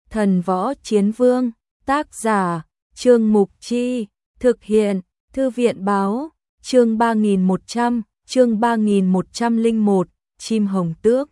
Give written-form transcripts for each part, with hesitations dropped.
Thần Võ Chiến Vương, tác giả, Trương Mục Chi, thực hiện, Thư viện Báo, chương 3101, Chim Hồng Tước.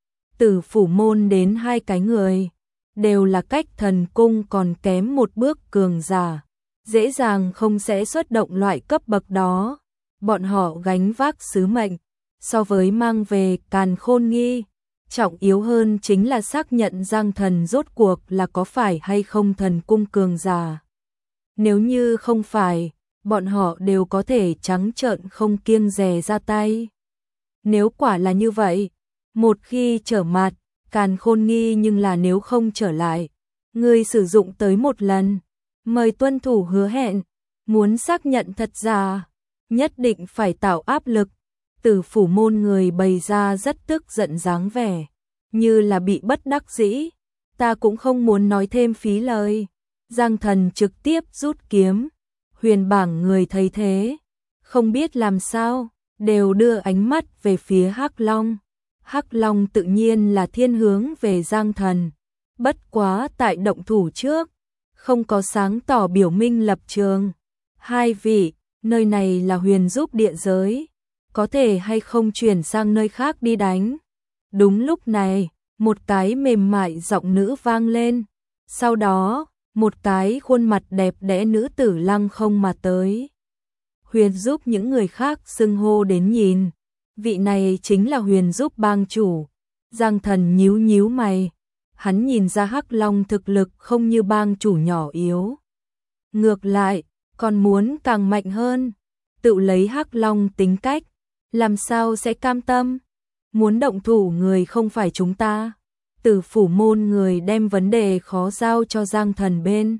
Từ Phủ Môn đến hai cái người, đều là cách thần cung còn kém một bước cường giả, dễ dàng không sẽ xuất động loại cấp bậc đó. Bọn họ gánh vác sứ mệnh, so với mang về Càn Khôn Nghi, trọng yếu hơn chính là xác nhận Giang Thần rốt cuộc là có phải hay không thần cung cường giả. Nếu như không phải, bọn họ đều có thể trắng trợn không kiêng dè ra tay. Nếu quả là như vậy, một khi trở mặt, Càn Khôn Nghi nhưng là nếu không trở lại, người sử dụng tới một lần, mời tuân thủ hứa hẹn, muốn xác nhận thật giả, nhất định phải tạo áp lực. Từ Phủ Môn người bày ra rất tức giận dáng vẻ, như là bị bất đắc dĩ. Ta cũng không muốn nói thêm phí lời. Giang Thần trực tiếp rút kiếm. Huyền Bảng người thấy thế, không biết làm sao, đều đưa ánh mắt về phía Hắc Long. Hắc Long tự nhiên là thiên hướng về Giang Thần, bất quá tại động thủ trước, không có sáng tỏ biểu minh lập trường. Hai vị, nơi này là Huyền Giúp địa giới, có thể hay không chuyển sang nơi khác đi đánh. Đúng lúc này, một cái mềm mại giọng nữ vang lên, sau đó, một cái khuôn mặt đẹp đẽ nữ tử lăng không mà tới. Huyền Giúp những người khác xưng hô đến nhìn, vị này chính là Huyền Giúp bang chủ. Giang Thần nhíu nhíu mày, hắn nhìn ra Hắc Long thực lực không như bang chủ nhỏ yếu. Ngược lại, còn muốn càng mạnh hơn, tự lấy Hắc Long tính cách, làm sao sẽ cam tâm? Muốn động thủ người không phải chúng ta. Từ Phủ Môn người đem vấn đề khó giao cho Giang Thần bên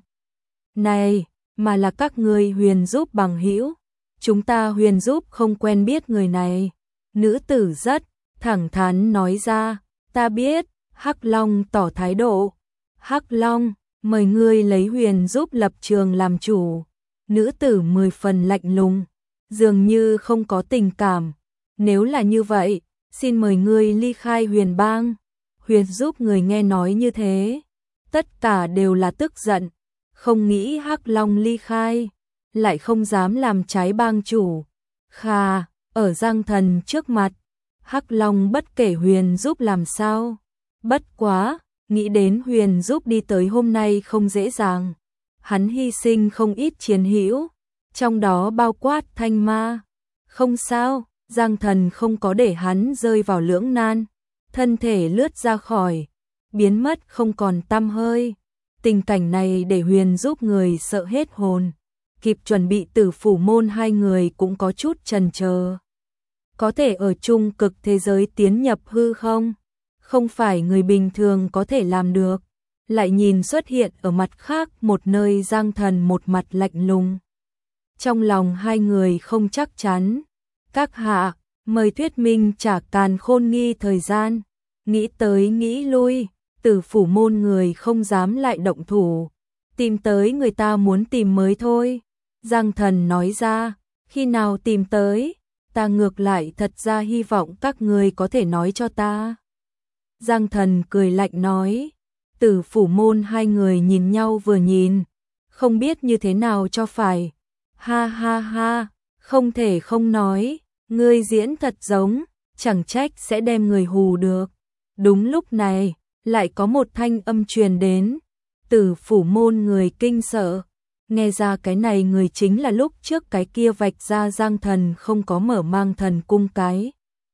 này, mà là các người Huyền Giúp bằng hữu. Chúng ta Huyền Giúp không quen biết người này. Nữ tử rất thẳng thắn nói ra, ta biết. Hắc Long tỏ thái độ. Hắc Long, mời ngươi lấy Huyền Giúp lập trường làm chủ. Nữ tử 10 phần lạnh lùng, dường như không có tình cảm. Nếu là như vậy, xin mời ngươi ly khai Huyền bang. Huyền Giúp người nghe nói như thế, tất cả đều là tức giận, không nghĩ Hắc Long ly khai, lại không dám làm trái bang chủ. Khà, ở Giang Thần trước mặt, Hắc Long bất kể Huyền Giúp làm sao. Bất quá, nghĩ đến Huyền Giúp đi tới hôm nay không dễ dàng. Hắn hy sinh không ít chiến hữu, trong đó bao quát Thanh Ma. Không sao, Giang Thần không có để hắn rơi vào lưỡng nan. Thân thể lướt ra khỏi, biến mất không còn tăm hơi. Tình cảnh này để Huyền Giúp người sợ hết hồn. Kịp chuẩn bị Từ Phủ Môn hai người cũng có chút chần chờ. Có thể ở chung cực thế giới tiến nhập hư không? Không phải người bình thường có thể làm được. Lại nhìn xuất hiện ở mặt khác một nơi Giang Thần một mặt lạnh lùng. Trong lòng hai người không chắc chắn. Các hạ, mời thuyết minh trả Càn Khôn Nghi thời gian. Nghĩ tới nghĩ lui, Từ Phủ Môn người không dám lại động thủ. Tìm tới người ta muốn tìm mới thôi. Giang Thần nói ra, khi nào tìm tới, ta ngược lại thật ra hy vọng các người có thể nói cho ta. Giang Thần cười lạnh nói. Từ Phủ Môn hai người nhìn nhau vừa nhìn, không biết như thế nào cho phải. Ha ha ha, không thể không nói, ngươi diễn thật giống, chẳng trách sẽ đem người hù được. Đúng lúc này, lại có một thanh âm truyền đến. Từ Phủ Môn người kinh sợ, nghe ra cái này người chính là lúc trước cái kia vạch ra Giang Thần không có mở mang thần cung cái.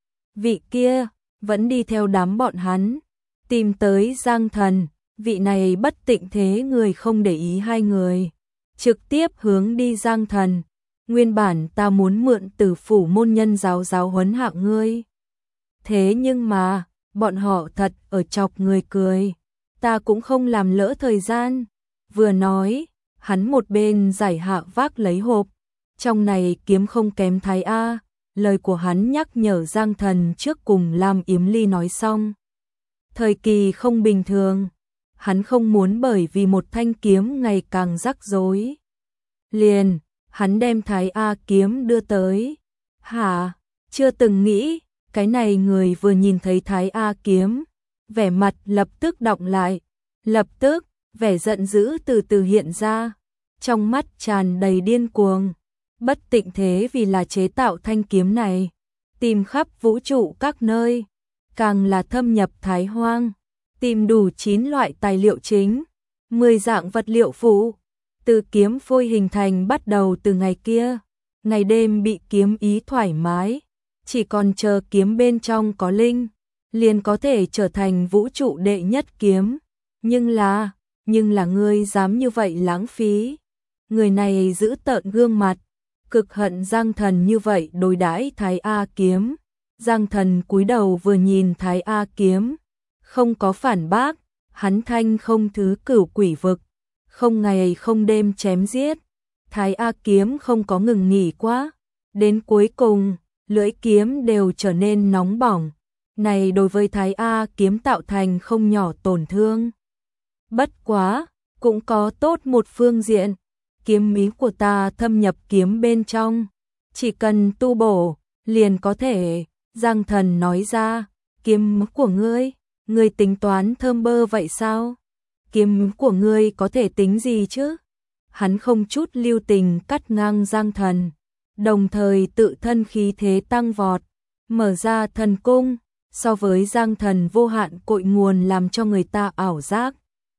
Vị kia, vẫn đi theo đám bọn hắn, tìm tới Giang Thần. Vị này bất tịnh thế người không để ý hai người, trực tiếp hướng đi Giang Thần. Nguyên bản ta muốn mượn Từ Phủ Môn nhân giáo huấn hạ ngươi. Thế nhưng mà, bọn họ thật ở chọc người cười. Ta cũng không làm lỡ thời gian. Vừa nói, hắn một bên giải hạ vác lấy hộp. Trong này kiếm không kém thái A. Lời của hắn nhắc nhở Giang Thần trước cùng Lam Yếm Ly nói xong. Thời kỳ không bình thường. Hắn không muốn bởi vì một thanh kiếm ngày càng rắc rối. Liền, hắn đem Thái A kiếm đưa tới. Hả? Chưa từng nghĩ, cái này người vừa nhìn thấy Thái A kiếm, vẻ mặt lập tức đọng lại. Lập tức, vẻ giận dữ từ từ hiện ra, trong mắt tràn đầy điên cuồng. Bất Tịnh Thế vì là chế tạo thanh kiếm này, tìm khắp vũ trụ các nơi, càng là thâm nhập Thái Hoang, tìm đủ 9 loại tài liệu chính, 10 dạng vật liệu phụ, từ kiếm phôi hình thành bắt đầu từ ngày kia, ngày đêm bị kiếm ý thoải mái, chỉ còn chờ kiếm bên trong có linh, liền có thể trở thành vũ trụ đệ nhất kiếm, nhưng là ngươi dám như vậy lãng phí. Người này giữ tợn gương mặt, cực hận Giang Thần như vậy đối đãi Thái A kiếm. Giang Thần cúi đầu vừa nhìn Thái A kiếm, không có phản bác, hắn thanh không thứ cửu quỷ vực, không ngày không đêm chém giết, Thái A kiếm không có ngừng nghỉ quá, đến cuối cùng, lưỡi kiếm đều trở nên nóng bỏng, này đối với Thái A kiếm tạo thành không nhỏ tổn thương. Bất quá, cũng có tốt một phương diện, kiếm ý của ta thâm nhập kiếm bên trong, chỉ cần tu bổ, liền có thể. Giang Thần nói ra, kiếm của ngươi tính toán thơm bơ vậy sao? Kiếm của ngươi có thể tính gì chứ? Hắn không chút lưu tình cắt ngang Giang Thần, đồng thời tự thân khí thế tăng vọt, mở ra thần cung, so với Giang Thần vô hạn cội nguồn làm cho người ta ảo giác.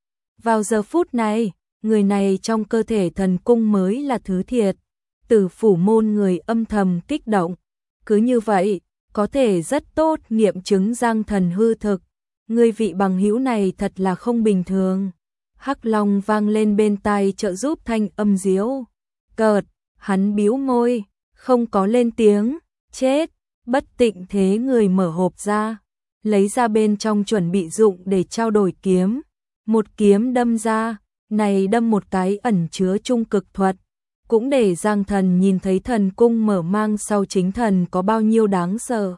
Vào giờ phút này, người này trong cơ thể thần cung mới là thứ thiệt, Tử Phủ môn người âm thầm kích động, cứ như vậy, có thể rất tốt nghiệm chứng Giang Thần hư thực, người vị bằng hữu này thật là không bình thường. Hắc Long vang lên bên tai trợ giúp thanh âm diếu cợt, hắn bĩu môi, không có lên tiếng, chết. Bất Tịnh Thế người mở hộp ra, lấy ra bên trong chuẩn bị dụng để trao đổi kiếm, một kiếm đâm ra, này đâm một cái ẩn chứa trung cực thuật, cũng để Giang Thần nhìn thấy thần cung mở mang sau chính thần có bao nhiêu đáng sợ.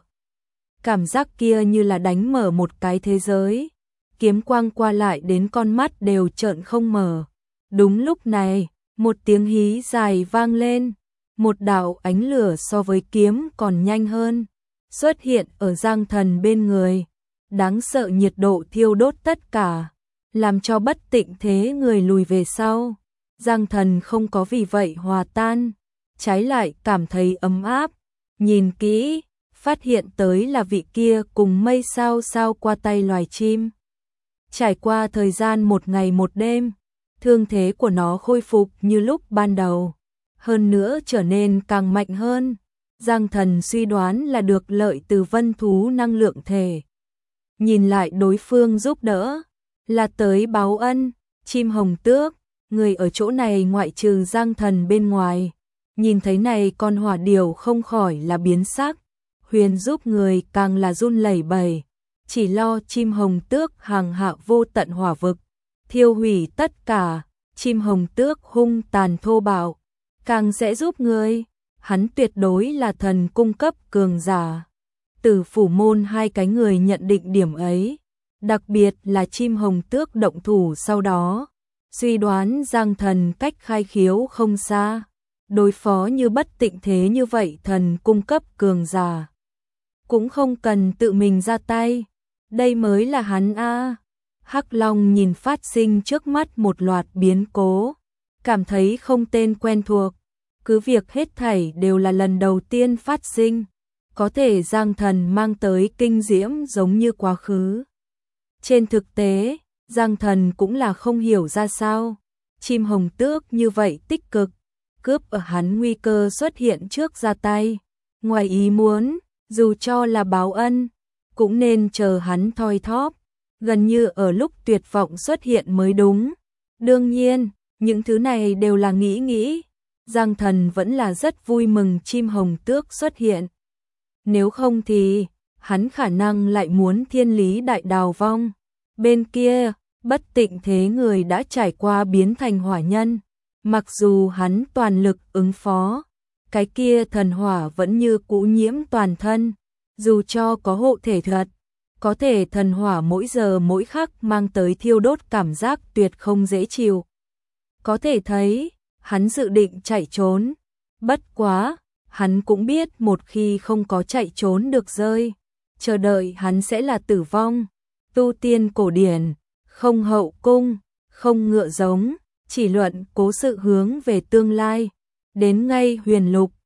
Cảm giác kia như là đánh mở một cái thế giới, kiếm quang qua lại đến con mắt đều trợn không mở. Đúng lúc này, một tiếng hí dài vang lên, một đạo ánh lửa so với kiếm còn nhanh hơn, xuất hiện ở Giang Thần bên người, đáng sợ nhiệt độ thiêu đốt tất cả, làm cho Bất Tịnh Thế người lùi về sau. Giang Thần không có vì vậy hòa tan, trái lại cảm thấy ấm áp, nhìn kỹ, phát hiện tới là vị kia cùng mây sao sao qua tay loài chim. Trải qua thời gian một ngày một đêm, thương thế của nó khôi phục như lúc ban đầu, hơn nữa trở nên càng mạnh hơn. Giang Thần suy đoán là được lợi từ vân thú năng lượng thể. Nhìn lại đối phương giúp đỡ, là tới báo ân, chim hồng tước, người ở chỗ này ngoại trừ Giang Thần bên ngoài. Nhìn thấy này con hỏa điểu không khỏi là biến sắc, huyền giúp người càng là run lẩy bẩy, chỉ lo chim hồng tước hàng hạ vô tận hỏa vực, thiêu hủy tất cả. Chim hồng tước hung tàn thô bạo, càng sẽ giúp người, hắn tuyệt đối là thần cung cấp cường giả. Tử Phủ môn hai cái người nhận định điểm ấy, đặc biệt là chim hồng tước động thủ sau đó, suy đoán Giang Thần cách khai khiếu không xa, đối phó như Bất Tịnh Thế như vậy thần cung cấp cường giả, cũng không cần tự mình ra tay, đây mới là hắn a. Hắc Long nhìn phát sinh trước mắt một loạt biến cố, cảm thấy không tên quen thuộc, cứ việc hết thảy đều là lần đầu tiên phát sinh, có thể Giang Thần mang tới kinh diễm giống như quá khứ. Trên thực tế, Giang Thần cũng là không hiểu ra sao, chim hồng tước như vậy tích cực, cướp ở hắn nguy cơ xuất hiện trước ra tay, ngoài ý muốn, dù cho là báo ân, cũng nên chờ hắn thoi thóp, gần như ở lúc tuyệt vọng xuất hiện mới đúng. Đương nhiên, những thứ này đều là nghĩ, Giang Thần vẫn là rất vui mừng chim hồng tước xuất hiện. Nếu không thì, hắn khả năng lại muốn thiên lý đại đào vong. Bên kia, Bất Tịnh Thế người đã trải qua biến thành hỏa nhân, mặc dù hắn toàn lực ứng phó, cái kia thần hỏa vẫn như cũ nhiễm toàn thân, dù cho có hộ thể thuật, có thể thần hỏa mỗi giờ mỗi khắc mang tới thiêu đốt cảm giác tuyệt không dễ chịu. Có thể thấy, hắn dự định chạy trốn, bất quá, hắn cũng biết một khi không có chạy trốn được rơi, chờ đợi hắn sẽ là tử vong. Tu tiên cổ điển, không hậu cung, không ngựa giống, chỉ luận cố sự hướng về tương lai. Đến ngay huyền lục,